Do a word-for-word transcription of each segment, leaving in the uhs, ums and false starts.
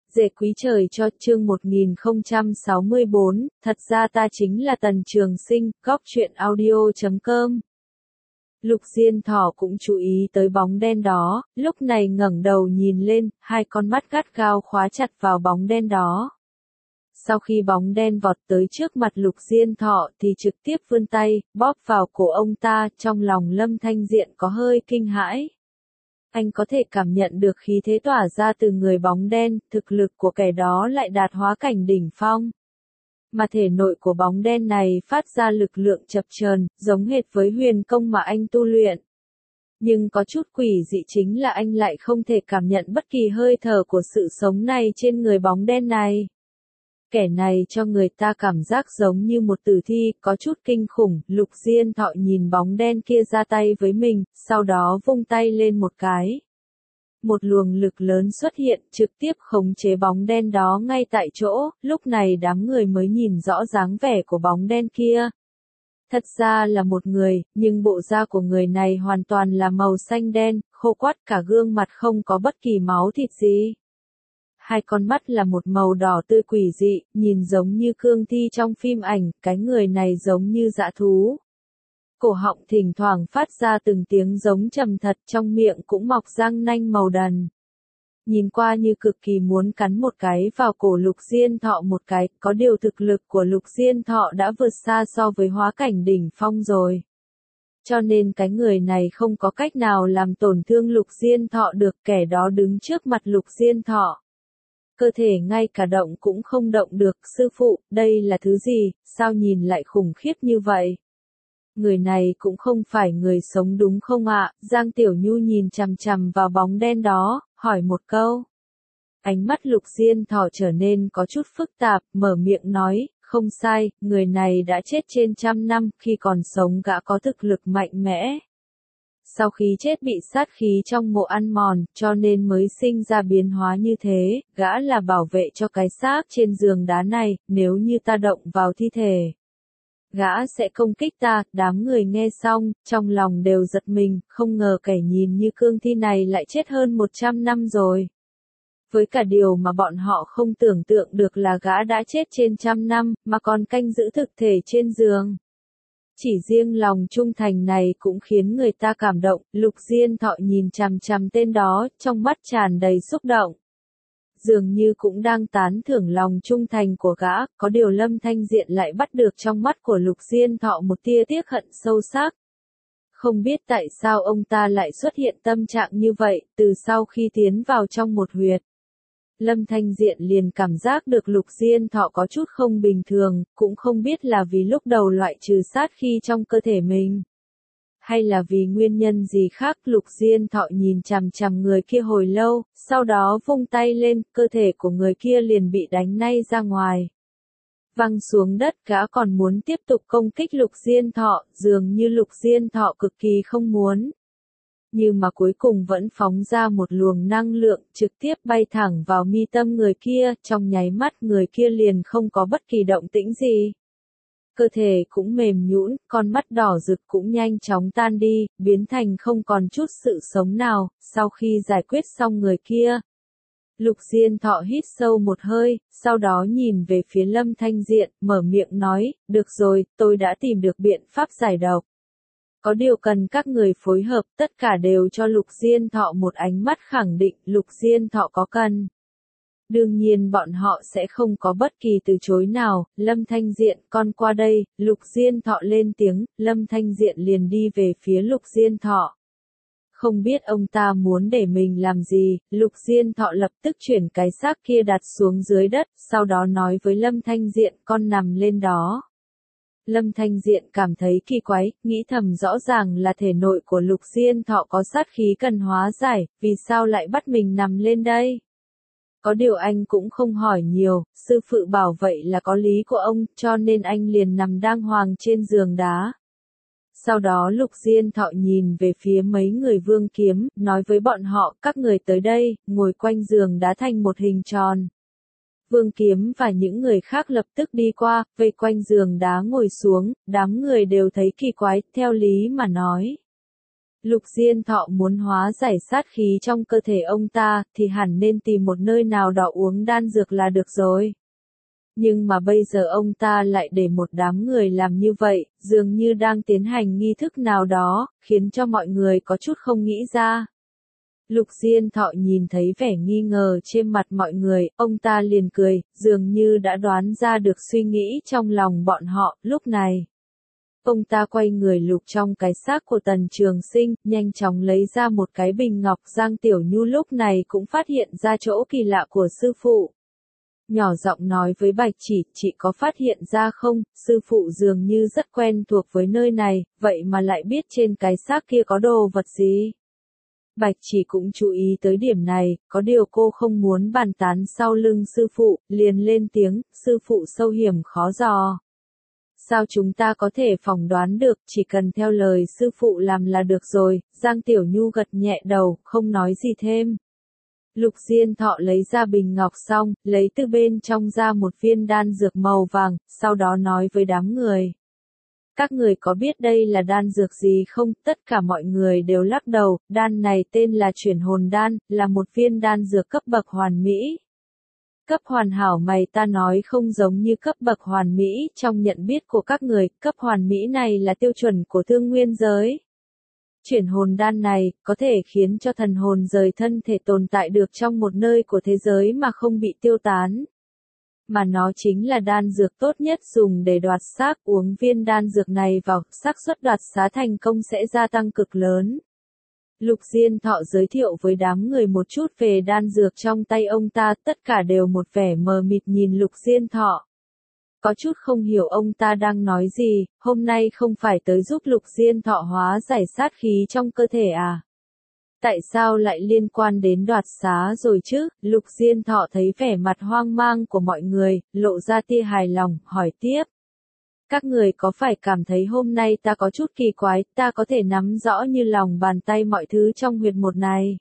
Dệ quý trời cho chương một nghìn không trăm sáu mươi bốn, thật ra ta chính là Tần Trường Sinh, góc truyện audio chấm com. Lục Diên Thỏ cũng chú ý tới bóng đen đó, lúc này ngẩng đầu nhìn lên, hai con mắt gắt gao khóa chặt vào bóng đen đó. Sau khi bóng đen vọt tới trước mặt Lục Diên Thọ thì trực tiếp vươn tay, bóp vào cổ ông ta, trong lòng Lâm Thanh Diện có hơi kinh hãi. Anh có thể cảm nhận được khí thế tỏa ra từ người bóng đen, thực lực của kẻ đó lại đạt hóa cảnh đỉnh phong. Mà thể nội của bóng đen này phát ra lực lượng chập chờn, giống hệt với huyền công mà anh tu luyện. Nhưng có chút quỷ dị chính là anh lại không thể cảm nhận bất kỳ hơi thở của sự sống này trên người bóng đen này. Kẻ này cho người ta cảm giác giống như một tử thi, có chút kinh khủng. Lục Diên Thọ nhìn bóng đen kia ra tay với mình, sau đó vung tay lên một cái. Một luồng lực lớn xuất hiện, trực tiếp khống chế bóng đen đó ngay tại chỗ, lúc này đám người mới nhìn rõ dáng vẻ của bóng đen kia. Thật ra là một người, nhưng bộ da của người này hoàn toàn là màu xanh đen, khô quắt, cả gương mặt không có bất kỳ máu thịt gì. Hai con mắt là một màu đỏ tươi quỷ dị, nhìn giống như cương thi trong phim ảnh, cái người này giống như dã thú. Cổ họng thỉnh thoảng phát ra từng tiếng giống trầm thật, trong miệng cũng mọc răng nanh màu đần. Nhìn qua như cực kỳ muốn cắn một cái vào cổ Lục Diên Thọ một cái, có điều thực lực của Lục Diên Thọ đã vượt xa so với hóa cảnh đỉnh phong rồi. Cho nên cái người này không có cách nào làm tổn thương Lục Diên Thọ được, kẻ đó đứng trước mặt Lục Diên Thọ. Cơ thể ngay cả động cũng không động được, sư phụ, đây là thứ gì, sao nhìn lại khủng khiếp như vậy? Người này cũng không phải người sống đúng không ạ? Giang Tiểu Nhu nhìn chằm chằm vào bóng đen đó, hỏi một câu. Ánh mắt Lục Diên Thọ trở nên có chút phức tạp, mở miệng nói, không sai, người này đã chết trên trăm năm, khi còn sống gã có thực lực mạnh mẽ. Sau khi chết bị sát khí trong mộ ăn mòn, cho nên mới sinh ra biến hóa như thế, gã là bảo vệ cho cái xác trên giường đá này, nếu như ta động vào thi thể. Gã sẽ công kích ta, đám người nghe xong, trong lòng đều giật mình, không ngờ kẻ nhìn như cương thi này lại chết hơn một trăm năm rồi. Với cả điều mà bọn họ không tưởng tượng được là gã đã chết trên trăm năm, mà còn canh giữ thực thể trên giường. Chỉ riêng lòng trung thành này cũng khiến người ta cảm động, Lục Diên Thọ nhìn chằm chằm tên đó, trong mắt tràn đầy xúc động. Dường như cũng đang tán thưởng lòng trung thành của gã, có điều Lâm Thanh Diện lại bắt được trong mắt của Lục Diên Thọ một tia tiếc hận sâu sắc. Không biết tại sao ông ta lại xuất hiện tâm trạng như vậy, từ sau khi tiến vào trong một huyệt. Lâm Thanh Diện liền cảm giác được Lục Diên Thọ có chút không bình thường, cũng không biết là vì lúc đầu loại trừ sát khí trong cơ thể mình. Hay là vì nguyên nhân gì khác. Lục Diên Thọ nhìn chằm chằm người kia hồi lâu, sau đó vung tay lên, cơ thể của người kia liền bị đánh nay ra ngoài. Văng xuống đất, gã còn muốn tiếp tục công kích Lục Diên Thọ, dường như Lục Diên Thọ cực kỳ không muốn. Nhưng mà cuối cùng vẫn phóng ra một luồng năng lượng, trực tiếp bay thẳng vào mi tâm người kia, trong nháy mắt người kia liền không có bất kỳ động tĩnh gì. Cơ thể cũng mềm nhũn, con mắt đỏ rực cũng nhanh chóng tan đi, biến thành không còn chút sự sống nào. Sau khi giải quyết xong người kia, Lục Diên Thọ hít sâu một hơi, sau đó nhìn về phía Lâm Thanh Diện, mở miệng nói, được rồi, tôi đã tìm được biện pháp giải độc. Có điều cần các người phối hợp, tất cả đều cho Lục Diên Thọ một ánh mắt khẳng định, Lục Diên Thọ có cần. Đương nhiên bọn họ sẽ không có bất kỳ từ chối nào. Lâm Thanh Diện, con qua đây. Lục Diên Thọ lên tiếng, Lâm Thanh Diện liền đi về phía Lục Diên Thọ. Không biết ông ta muốn để mình làm gì, Lục Diên Thọ lập tức chuyển cái xác kia đặt xuống dưới đất, sau đó nói với Lâm Thanh Diện, con nằm lên đó. Lâm Thanh Diện cảm thấy kỳ quái, nghĩ thầm rõ ràng là thể nội của Lục Diên Thọ có sát khí cần hóa giải, vì sao lại bắt mình nằm lên đây? Có điều anh cũng không hỏi nhiều, sư phụ bảo vậy là có lý của ông, cho nên anh liền nằm đàng hoàng trên giường đá. Sau đó Lục Diên Thọ nhìn về phía mấy người Vương Kiếm, nói với bọn họ, các người tới đây, ngồi quanh giường đá thành một hình tròn. Vương Kiếm và những người khác lập tức đi qua, vây quanh giường đá ngồi xuống, đám người đều thấy kỳ quái, theo lý mà nói. Lục Diên Thọ muốn hóa giải sát khí trong cơ thể ông ta, thì hẳn nên tìm một nơi nào đó uống đan dược là được rồi. Nhưng mà bây giờ ông ta lại để một đám người làm như vậy, dường như đang tiến hành nghi thức nào đó, khiến cho mọi người có chút không nghĩ ra. Lục Diên Thọ nhìn thấy vẻ nghi ngờ trên mặt mọi người, ông ta liền cười, dường như đã đoán ra được suy nghĩ trong lòng bọn họ, lúc này. Ông ta quay người lục trong cái xác của Tần Trường Sinh, nhanh chóng lấy ra một cái bình ngọc. Giang Tiểu Nhu lúc này cũng phát hiện ra chỗ kỳ lạ của sư phụ. Nhỏ giọng nói với Bạch Chỉ, chị có phát hiện ra không, sư phụ dường như rất quen thuộc với nơi này, vậy mà lại biết trên cái xác kia có đồ vật gì. Bạch Chỉ cũng chú ý tới điểm này, có điều cô không muốn bàn tán sau lưng sư phụ, liền lên tiếng, sư phụ sâu hiểm khó dò. Sao chúng ta có thể phỏng đoán được, chỉ cần theo lời sư phụ làm là được rồi. Giang Tiểu Nhu gật nhẹ đầu, không nói gì thêm. Lục Diên Thọ lấy ra bình ngọc xong, lấy từ bên trong ra một viên đan dược màu vàng, sau đó nói với đám người. Các người có biết đây là đan dược gì không? Tất cả mọi người đều lắc đầu, đan này tên là chuyển hồn đan, là một viên đan dược cấp bậc hoàn mỹ. Cấp hoàn hảo mày ta nói không giống như cấp bậc hoàn mỹ, trong nhận biết của các người, cấp hoàn mỹ này là tiêu chuẩn của thương nguyên giới. Chuyển hồn đan này, có thể khiến cho thần hồn rời thân thể tồn tại được trong một nơi của thế giới mà không bị tiêu tán. Mà nó chính là đan dược tốt nhất dùng để đoạt xác, uống viên đan dược này vào, xác suất đoạt xá thành công sẽ gia tăng cực lớn. Lục Diên Thọ giới thiệu với đám người một chút về đan dược trong tay ông ta, tất cả đều một vẻ mờ mịt nhìn Lục Diên Thọ. Có chút không hiểu ông ta đang nói gì, hôm nay không phải tới giúp Lục Diên Thọ hóa giải sát khí trong cơ thể à? Tại sao lại liên quan đến đoạt xá rồi chứ? Lục Diên Thọ thấy vẻ mặt hoang mang của mọi người, lộ ra tia hài lòng, hỏi tiếp. Các người có phải cảm thấy hôm nay ta có chút kỳ quái, ta có thể nắm rõ như lòng bàn tay mọi thứ trong huyệt một này.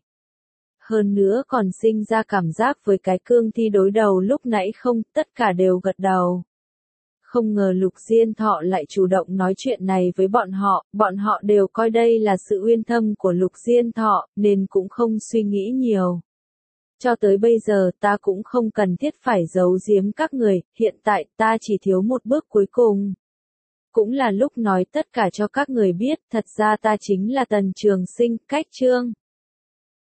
Hơn nữa còn sinh ra cảm giác với cái cương thi đối đầu lúc nãy không, tất cả đều gật đầu. Không ngờ Lục Diên Thọ lại chủ động nói chuyện này với bọn họ, bọn họ đều coi đây là sự uyên thâm của Lục Diên Thọ, nên cũng không suy nghĩ nhiều. Cho tới bây giờ ta cũng không cần thiết phải giấu giếm các người, hiện tại ta chỉ thiếu một bước cuối cùng. Cũng là lúc nói tất cả cho các người biết, thật ra ta chính là Tần Trường Sinh, cách chương.